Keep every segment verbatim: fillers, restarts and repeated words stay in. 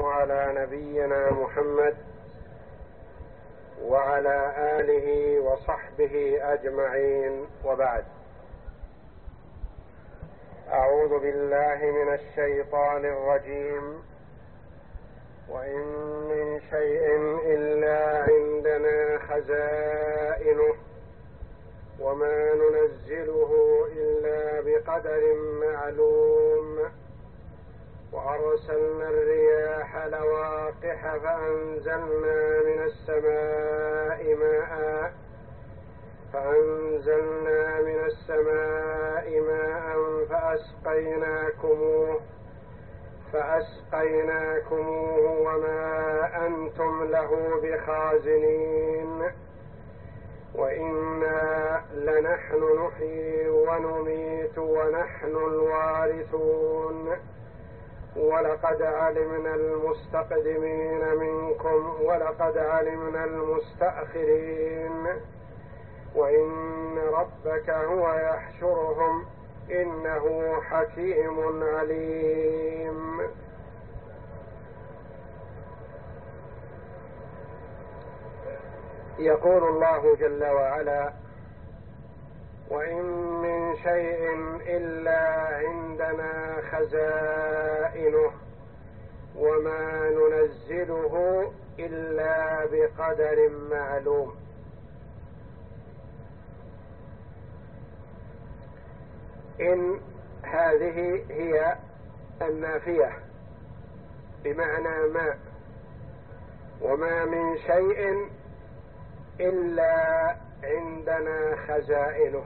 على نبينا محمد وعلى آله وصحبه أجمعين، وبعد. أعوذ بالله من الشيطان الرجيم. وإن من شيء إلا عندنا خزائنه وما ننزله إلا بقدر معلوم وأرسلنا الرياح لواقح فأنزلنا من السماء ماء فأنزلنا من السماء ماء فأسقيناكموه فأسقيناكموه وما أنتم له بخازنين وإنا لنحن نحيي ونميت ونحن الوارثون ولقد علمنا المستقدمين منكم ولقد علمنا المستأخرين وإن ربك هو يحشرهم إنه حكيم عليم. يقول الله جل وعلا: وإن من شيء إلا عندنا خزائنه وما ننزله إلا بقدر معلوم. إن هذه هي النافية بمعنى ما، وما من شيء إلا عندنا خزائنه.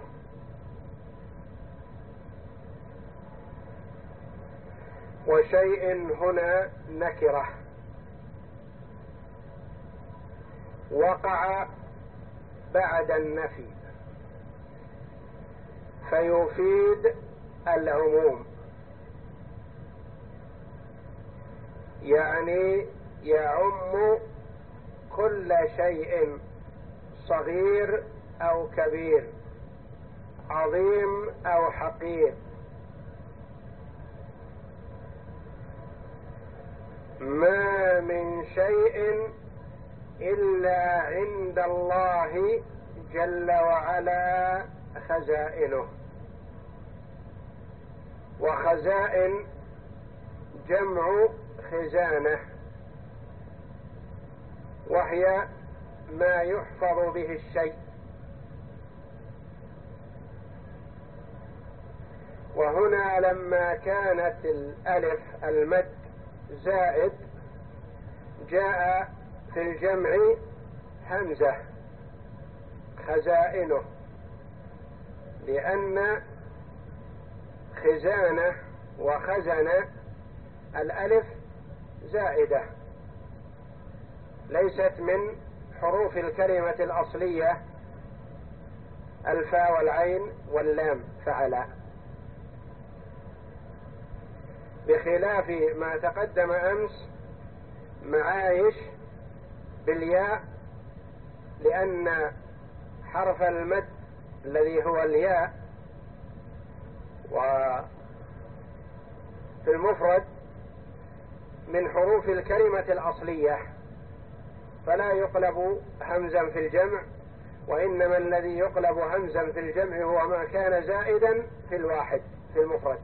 وشيء هنا نكرة وقع بعد النفي فيفيد العموم، يعني يعم كل شيء صغير أو كبير، عظيم أو حقير. ما من شيء إلا عند الله جل وعلا خزائنه. وخزائن جمع خزانة، وهي ما يحفظ به الشيء. وهنا لما كانت الألف المد زائد جاء في الجمع همزة خزائنه، لأن خزانة وخزنة الألف زائدة ليست من حروف الكلمة الأصلية الفاء والعين واللام فعلا، بخلاف ما تقدم أمس معايش بالياء، لأن حرف المد الذي هو الياء وفي المفرد من حروف الكلمة الأصلية، فلا يقلب همزا في الجمع، وإنما الذي يقلب همزا في الجمع هو ما كان زائدا في الواحد في المفرد.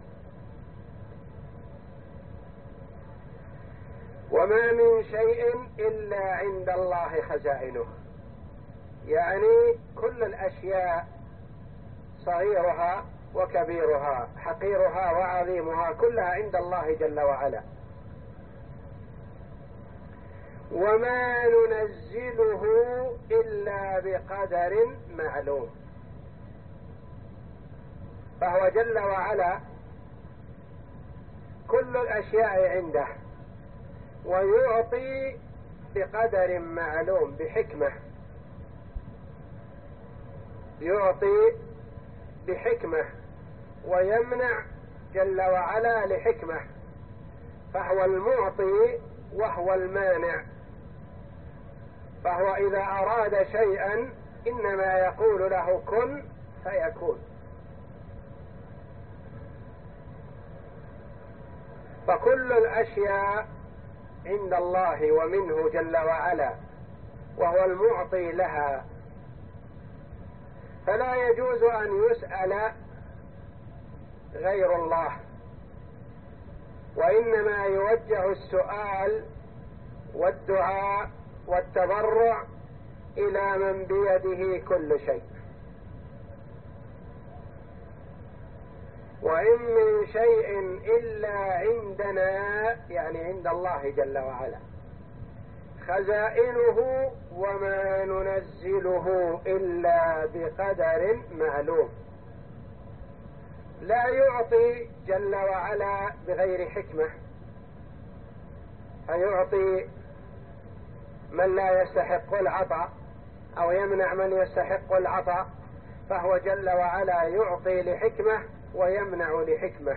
وما من شيء إلا عند الله خزائنه، يعني كل الأشياء صغيرها وكبيرها، حقيرها وعظيمها، كلها عند الله جل وعلا. وما ننزله إلا بقدر معلوم، فهو جل وعلا كل الأشياء عنده، ويعطي بقدر معلوم بحكمة، يعطي بحكمة ويمنع جل وعلا لحكمة، فهو المعطي وهو المانع. فهو إذا أراد شيئا إنما يقول له كن فيكون. فكل الأشياء عند الله ومنه جل وعلا، وهو المعطي لها، فلا يجوز أن يسأل غير الله، وإنما يوجه السؤال والدعاء والتضرع إلى من بيده كل شيء. وإن من شيء إلا عندنا، يعني عند الله جل وعلا، خزائنه وما ننزله إلا بقدر معلوم. لا يعطي جل وعلا بغير حكمة، فيعطي من لا يستحق العطاء أو يمنع من يستحق العطاء، فهو جل وعلا يعطي لحكمة ويمنع لحكمة.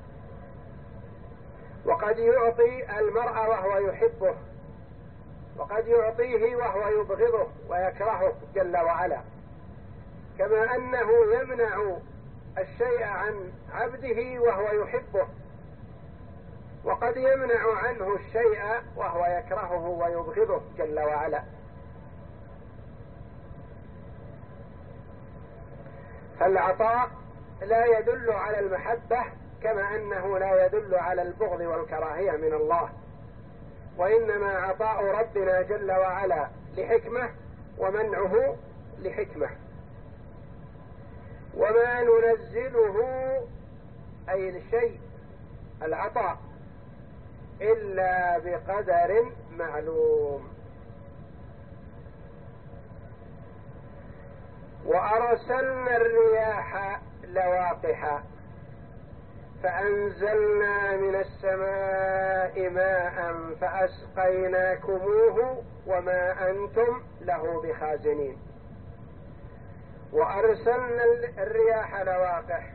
وقد يعطي المرء وهو يحبه، وقد يعطيه وهو يبغضه ويكرهه جل وعلا، كما أنه يمنع الشيء عن عبده وهو يحبه، وقد يمنع عنه الشيء وهو يكرهه ويبغضه جل وعلا. فالعطاء لا يدل على المحبة، كما أنه لا يدل على البغض والكراهية من الله، وإنما عطاء ربنا جل وعلا لحكمة ومنعه لحكمة. وما ننزله أي الشيء العطاء إلا بقدر معلوم. وأرسلنا الرياح لواقح فأنزلنا من السماء ماء فأسقيناكموه وما أنتم له بخازنين. وأرسلنا الرياح لواقح،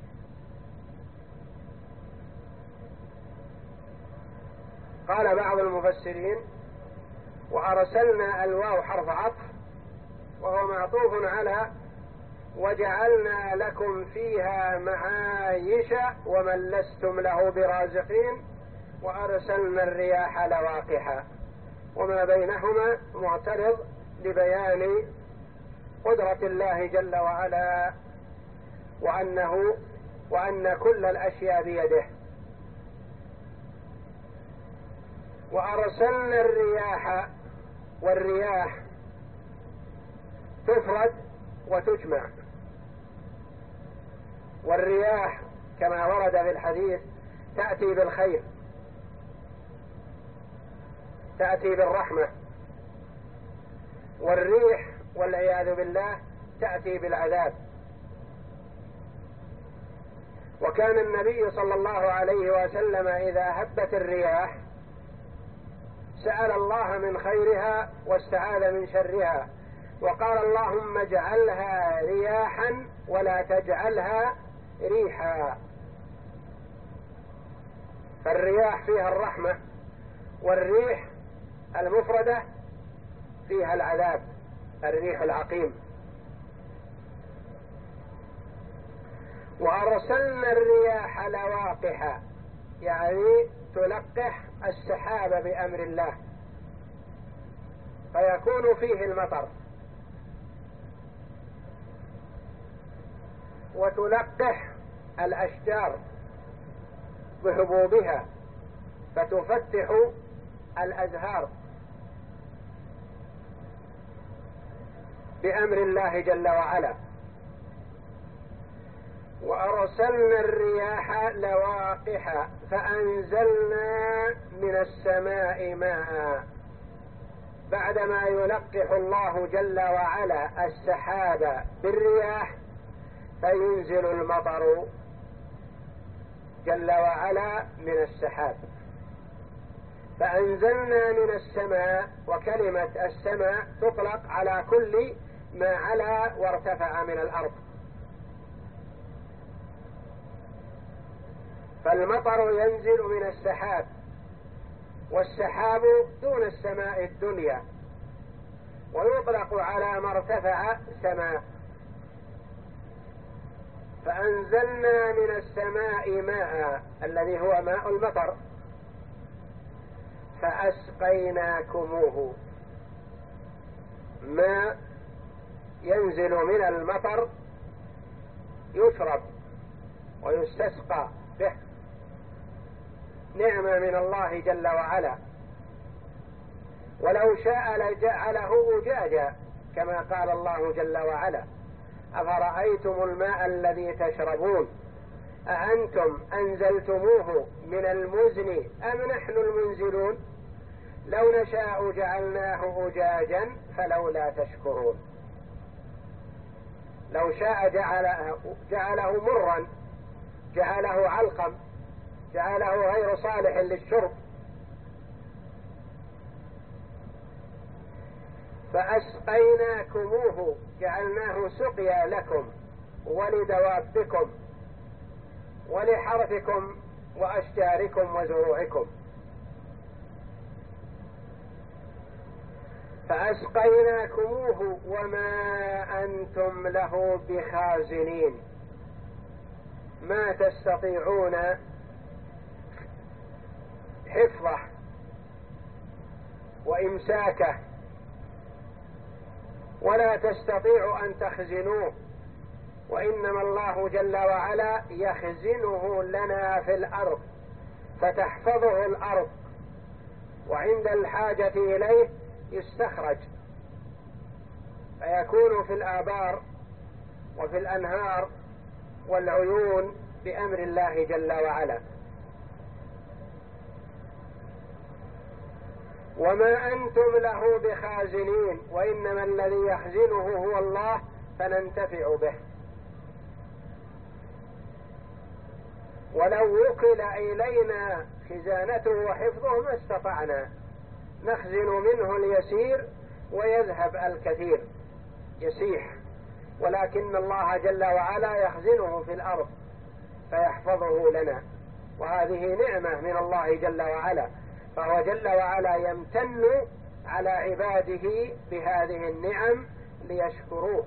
قال بعض المفسرين: وأرسلنا الواو حرف عطف، وهو معطوف على وجعلنا لكم فيها معايش ومن لستم له برازقين، وأرسلنا الرياح لواقح، وما بينهما معترض لبيان قدرة الله جل وعلا، وأنه وأن كل الأشياء بيده. وأرسلنا الرياح، والرياح تفرد وتجمع، والرياح كما ورد في الحديث تأتي بالخير، تأتي بالرحمة، والريح والعياذ بالله تأتي بالعذاب. وكان النبي صلى الله عليه وسلم إذا هبت الرياح سأل الله من خيرها واستعاذ من شرها، وقال: اللهم اجعلها رياحا ولا تجعلها ريحا. فالرياح فيها الرحمة، والريح المفردة فيها العذاب، الريح العقيم. وأرسلنا الرياح لواقح، يعني تلقح السحاب بأمر الله فيكون فيه المطر، وتلقح الأشجار بحبوبها فتفتح الأزهار بأمر الله جل وعلا. وأرسلنا الرياح لواقح فأنزلنا من السماء ماء، بعدما يلقح الله جل وعلا السحاب بالرياح فينزل المطر جل وعلا من السحاب. فأنزلنا من السماء، وكلمة السماء تطلق على كل ما علا وارتفع من الأرض، فالمطر ينزل من السحاب، والسحاب دون السماء الدنيا، ويطلق على ما ارتفع سماء. فأنزلنا من السماء ماء الذي هو ماء المطر، فأسقيناكموه، ما ينزل من المطر يشرب ويستسقى به، نعمة من الله جل وعلا. ولو شاء لجعله أجاجا كما قال الله جل وعلا: أفرأيتم الماء الذي تشربون أأنتم أنزلتموه من المزن أم نحن المنزلون لو نشاء جعلناه أجاجا فلولا تشكرون. لو شاء جعله, جعله مرا، جعله علقم، جعله غير صالح للشرب. فأسقيناكموه، جعلناه سقيا لكم ولدوابكم ولحرثكم وأشجاركم وزروعكم. فأسقيناكموه وما أنتم له بخازنين، ما تستطيعون حفظه وإمساكه، ولا تستطيعوا أن تخزنوه، وإنما الله جل وعلا يخزنه لنا في الأرض فتحفظه الأرض، وعند الحاجة إليه يستخرج فيكون في الآبار وفي الأنهار والعيون بأمر الله جل وعلا. وما أنتم له بخازنين، وإنما الذي يخزنه هو الله فننتفع به. ولو وكل إلينا خزانته وحفظه ما استطعنا، نخزن منه اليسير ويذهب الكثير يسيح، ولكن الله جل وعلا يخزنه في الأرض فيحفظه لنا، وهذه نعمة من الله جل وعلا. فهو جل وعلا يمتن على عباده بهذه النعم ليشكروه.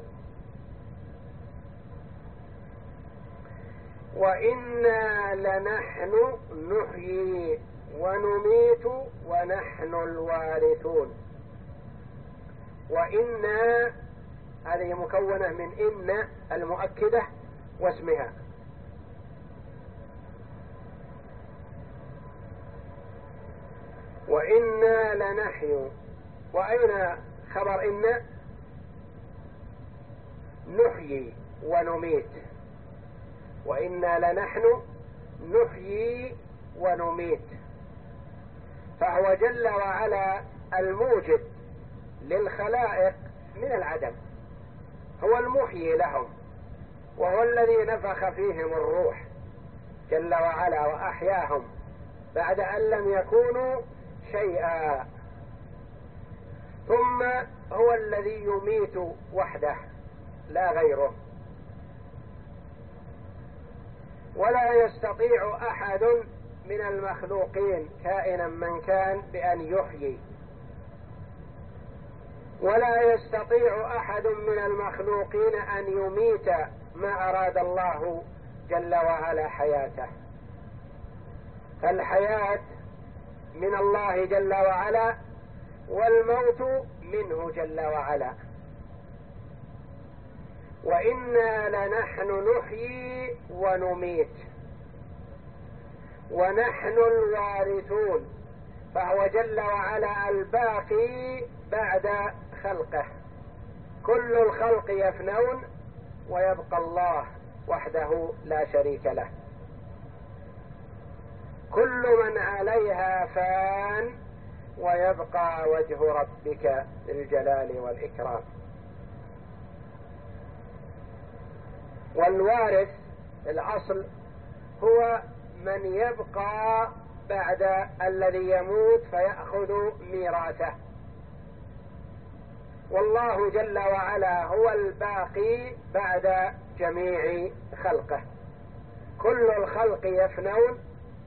وإنا لنحن نحيي ونميت ونحن الوارثون. وإنا هذه مكونة من إن المؤكدة واسمها، وإنا لنحيي، وأين خبر إن؟ نحيي ونميت. وإنا لنحن نحيي ونميت، فهو جل وعلا الموجد للخلائق من العدم، هو المحيي لهم، وهو الذي نفخ فيهم الروح جل وعلا وأحياهم بعد أن لم يكونوا شيئا. ثم هو الذي يميت وحده لا غيره، ولا يستطيع أحد من المخلوقين كائنا من كان بأن يحيي، ولا يستطيع أحد من المخلوقين أن يميت ما أراد الله جل وعلا حياته. فالحياة من الله جل وعلا، والموت منه جل وعلا. وإنا لنحن نحيي ونميت ونحن الوارثون، فهو جل وعلا الباقي بعد خلقه. كل الخلق يفنون ويبقى الله وحده لا شريك له. كل من عليها فان ويبقى وجه ربك ذي الجلال والإكرام. والوارث الأصل هو من يبقى بعد الذي يموت فيأخذ ميراثه، والله جل وعلا هو الباقي بعد جميع خلقه. كل الخلق يفنون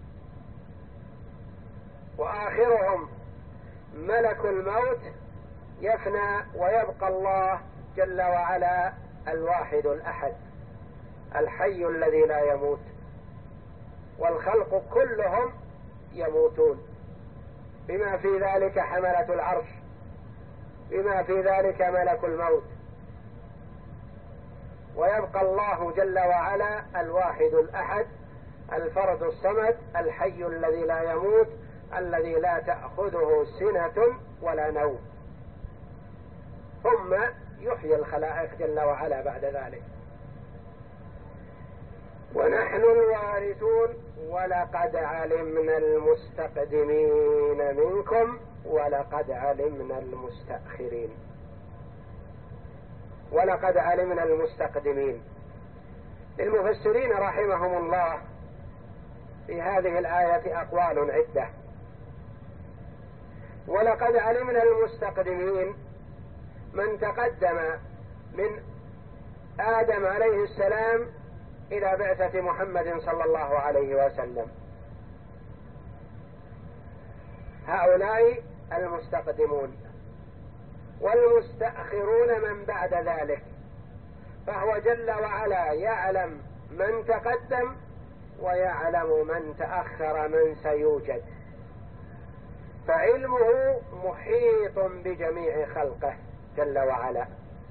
وآخرهم ملك الموت يفنى، ويبقى الله جل وعلا الواحد الأحد الحي الذي لا يموت، والخلق كلهم يموتون. بما في ذلك حملة العرش، بما في ذلك ملك الموت. ويبقى الله جل وعلا الواحد الأحد الفرد الصمد الحي الذي لا يموت الذي لا تأخذه سنة ولا نوم، ثم يحيي الخلائق جل وعلا بعد ذلك. ونحن الوارثون ولقد علمنا المستقدمين منكم ولقد علمنا المستأخرين. ولقد علمنا المستقدمين. للمفسرين رحمهم الله في هذه الآية أقوال عدة. ولقد علمنا المستقدمين من تقدم من آدم عليه السلام إلى بعثة محمد صلى الله عليه وسلم، هؤلاء المستقدمون. والمستأخرون من بعد ذلك، فهو جل وعلا يعلم من تقدم ويعلم من تأخر من سيوجد، فعلمه محيط بجميع خلقه جل وعلا،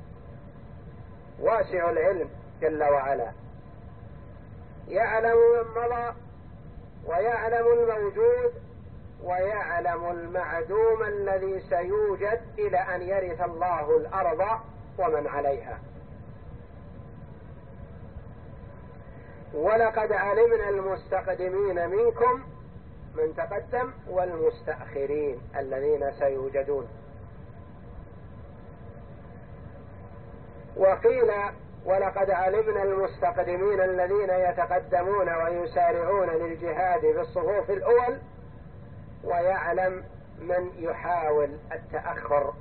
واسع العلم جل وعلا، يعلم من مضى ويعلم الموجود ويعلم المعدوم الذي سيوجد إلى أن يرث الله الأرض ومن عليها. ولقد علمنا المستقدمين منكم من تقدم والمستأخرين الذين سيوجدون. وقيل ولقد علمنا المستقدمين الذين يتقدمون ويسارعون للجهاد في الصفوف الأول، ويعلم من يحاول التأخر.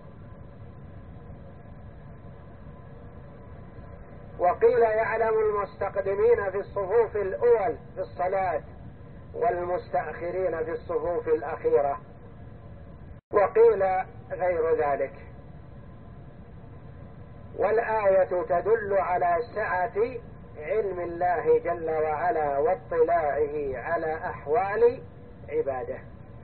وقيل يعلم المستقدمين في الصفوف الأول في الصلاة والمستأخرين في الصفوف الأخيرة، وقيل غير ذلك. والآية تدل على سعة علم الله جل وعلا واطلاعه على أحوال عباده.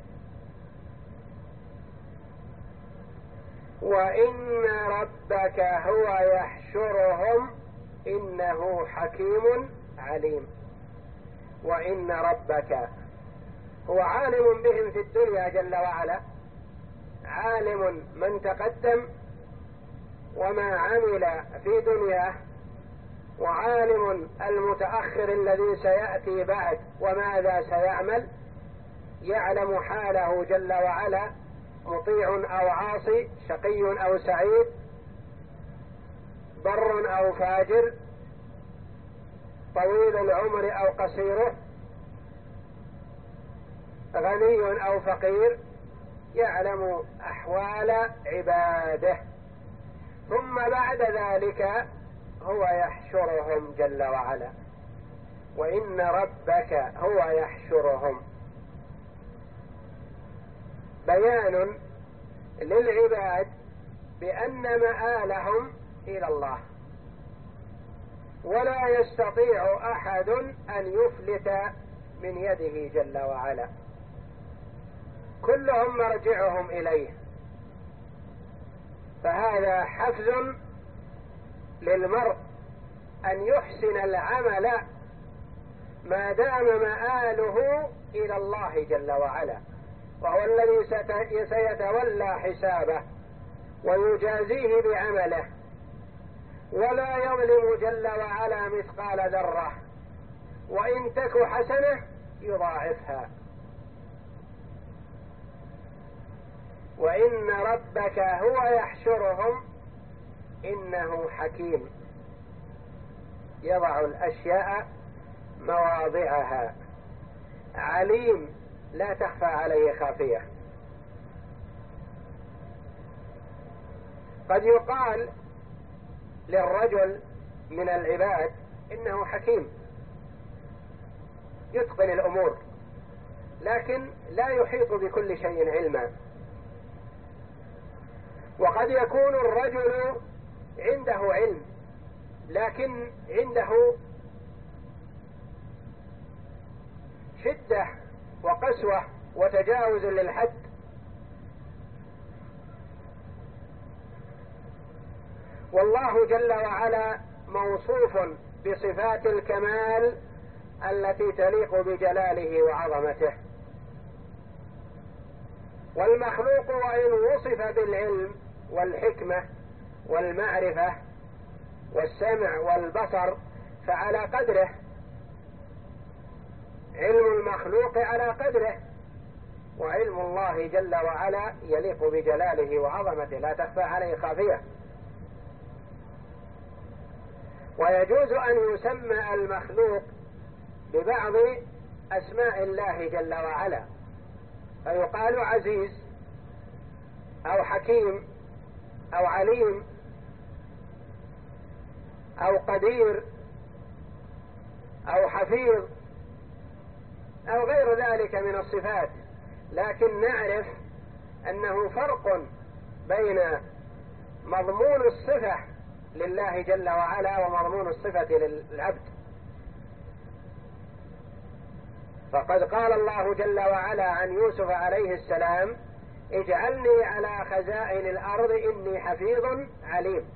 وإن ربك هو يحشرهم إنه حكيم عليم. وإن ربك هو عالم بهم في الدنيا جل وعلا، عالم من تقدم وما عمل في دنياه، وعالم المتأخر الذي سيأتي بعد وماذا سيعمل، يعلم حاله جل وعلا، مطيع أو عاصي، شقي أو سعيد، بر أو فاجر، طويل العمر أو قصيره، غني أو فقير، يعلم أحوال عباده. ثم بعد ذلك هو يحشرهم جل وعلا. وإن ربك هو يحشرهم، بيان للعباد بأن مآلهم إلى الله، ولا يستطيع أحد أن يفلت من يده جل وعلا، كلهم مرجعهم إليه. فهذا حفز للمرء أن يحسن العمل ما دام مآله إلى الله جل وعلا، وهو الذي سيتولى حسابه ويجازيه بعمله، ولا يظلم جل وعلا مثقال ذرة، وإن تك حسنة يضاعفها. وإن ربك هو يحشرهم إنه حكيم يضع الأشياء مواضعها، عليم لا تخفى عليه خافية. قد يقال للرجل من العباد إنه حكيم يتقن الأمور، لكن لا يحيط بكل شيء علما. وقد يكون الرجل عنده علم لكن عنده شدة وقسوة وتجاوز للحد والله جل وعلا موصوف بصفات الكمال التي تليق بجلاله وعظمته. والمخلوق وإن وصف بالعلم والحكمة والمعرفة والسمع والبصر فعلى قدره، علم المخلوق على قدره، وعلم الله جل وعلا يليق بجلاله وعظمته لا تخفى عليه خافية. ويجوز أن يسمى المخلوق ببعض أسماء الله جل وعلا، فيقال عزيز أو حكيم أو عليم أو قدير أو حفيظ أو غير ذلك من الصفات، لكن نعرف أنه فرق بين مضمون الصفة لله جل وعلا ومضمون الصفة للعبد. فقد قال الله جل وعلا عن يوسف عليه السلام: اجعلني على خزائن الأرض إني حفيظ عليم.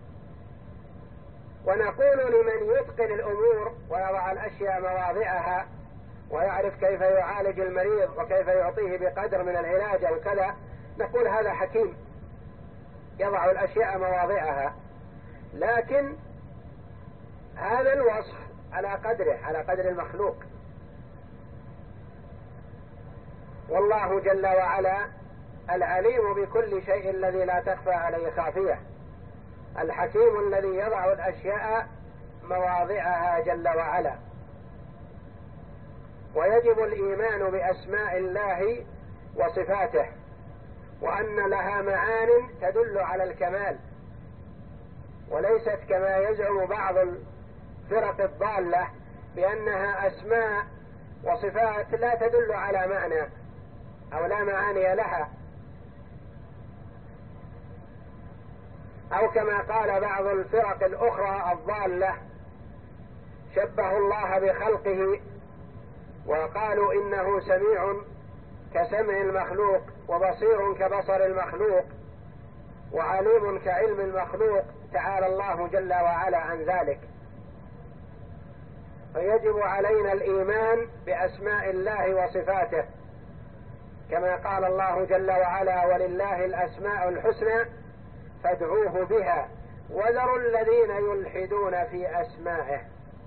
ونقول لمن يتقن الأمور ويضع الأشياء مواضعها ويعرف كيف يعالج المريض وكيف يعطيه بقدر من العلاج أو كذا، نقول هذا حكيم يضع الأشياء مواضعها، لكن هذا الوصف على قدره، على قدر المخلوق. والله جل وعلا العليم بكل شيء الذي لا تخفى عليه خافية، الحكيم الذي يضع الأشياء مواضعها جل وعلا. ويجب الإيمان بأسماء الله وصفاته، وأن لها معان تدل على الكمال، وليست كما يزعم بعض الفرق الضالة بأنها أسماء وصفات لا تدل على معنى أو لا معاني لها، أو كما قال بعض الفرق الأخرى الضالة شبهوا الله بخلقه وقالوا إنه سميع كسمع المخلوق وبصير كبصر المخلوق وعليم كعلم المخلوق، تعالى الله جل وعلا عن ذلك. فيجب علينا الإيمان بأسماء الله وصفاته، كما قال الله جل وعلا: ولله الأسماء الحسنى فادعوه بها وذروا الذين يلحدون في أسمائه.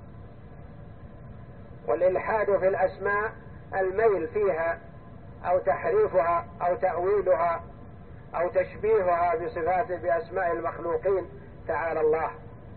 والإلحاد في الأسماء الميل فيها أو تحريفها أو تأويلها أو تشبيهها بصفات بأسماء المخلوقين تعالى الله.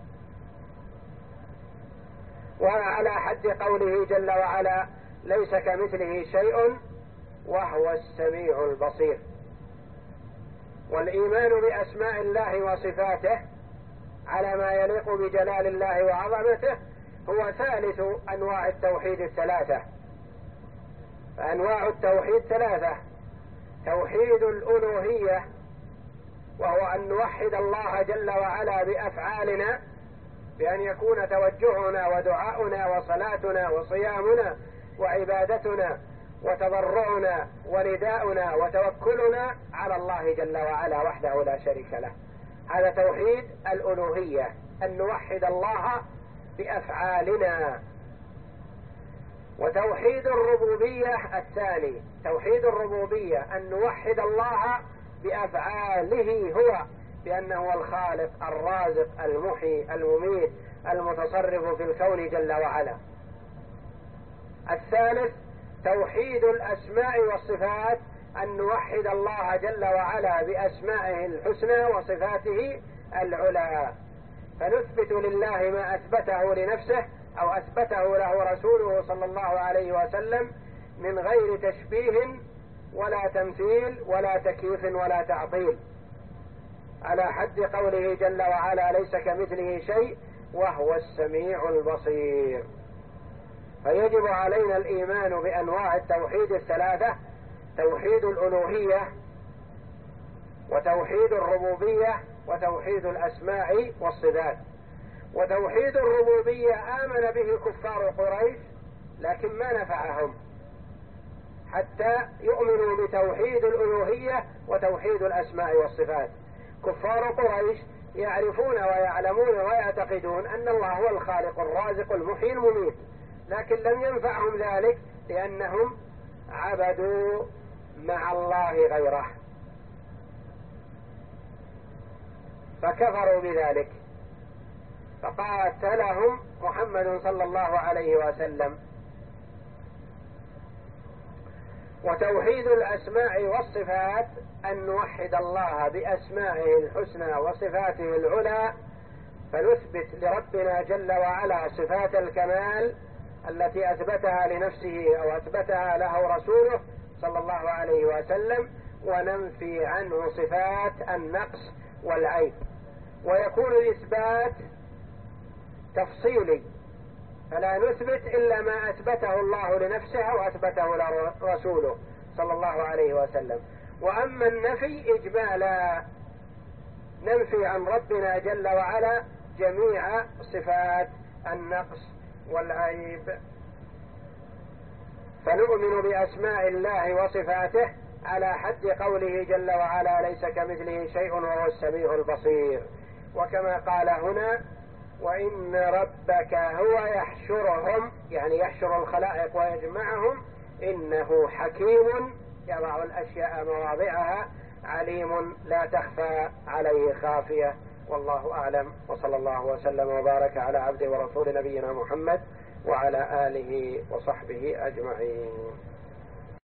وعلى حد قوله جل وعلا: ليس كمثله شيء وهو السميع البصير. والإيمان بأسماء الله وصفاته على ما يليق بجلال الله وعظمته هو ثالث أنواع التوحيد الثلاثة. فأنواع التوحيد ثلاثة: توحيد الألوهية، وهو أن نوحد الله جل وعلا بأفعالنا، بأن يكون توجهنا ودعاؤنا وصلاتنا وصيامنا وعبادتنا وتضرعنا ونداؤنا وتوكلنا على الله جل وعلا وحده لا شريك له. هذا توحيد الألوهية، أن نوحد الله بأفعالنا. وتوحيد الربوبية الثاني، توحيد الربوبية أن نوحد الله بأفعاله هو، بأنه هو الخالق الرازق المحيي المميت المتصرف في الكون جل وعلا. الثالث توحيد الأسماء والصفات، أن نوحد الله جل وعلا بأسمائه الحسنى وصفاته العلى، فنثبت لله ما أثبته لنفسه أو أثبته له رسوله صلى الله عليه وسلم من غير تشبيه ولا تمثيل ولا تكييف ولا تعطيل، على حد قوله جل وعلا: ليس كمثله شيء وهو السميع البصير. فيجب علينا الإيمان بأنواع التوحيد الثلاثة: توحيد الألوهية وتوحيد الربوبية وتوحيد الأسماء والصفات. وتوحيد الربوبية آمن به كفار قريش لكن ما نفعهم حتى يؤمنوا بتوحيد الألوهية وتوحيد الأسماء والصفات. كفار قريش يعرفون ويعلمون ويعتقدون أن الله هو الخالق الرازق المحيي المميت، لكن لم ينفعهم ذلك لأنهم عبدوا مع الله غيره فكفروا بذلك، فقاتلهم محمد صلى الله عليه وسلم. وتوحيد الأسماء والصفات أن نوحد الله بأسمائه الحسنى وصفاته العلى، فنثبت لربنا جل وعلا صفات الكمال التي أثبتها لنفسه أو أثبتها له رسوله صلى الله عليه وسلم، وننفي عنه صفات النقص والعيب. ويكون الإثبات تفصيلي، فلا نثبت إلا ما أثبته الله لنفسه وأثبته لرسوله صلى الله عليه وسلم. وأما النفي إجمالا، ننفي عن ربنا جل وعلا جميع صفات النقص والعيب. فنؤمن بأسماء الله وصفاته على حد قوله جل وعلا: ليس كمثله شيء وهو السميع البصير. وكما قال هنا: وإن ربك هو يحشرهم، يعني يحشر الخلائق ويجمعهم، إنه حكيم يضع الأشياء مواضعها، عليم لا تخفى عليه خافية. والله أعلم، وصلى الله وسلم وبارك على عبده ورسول نبينا محمد وعلى آله وصحبه أجمعين.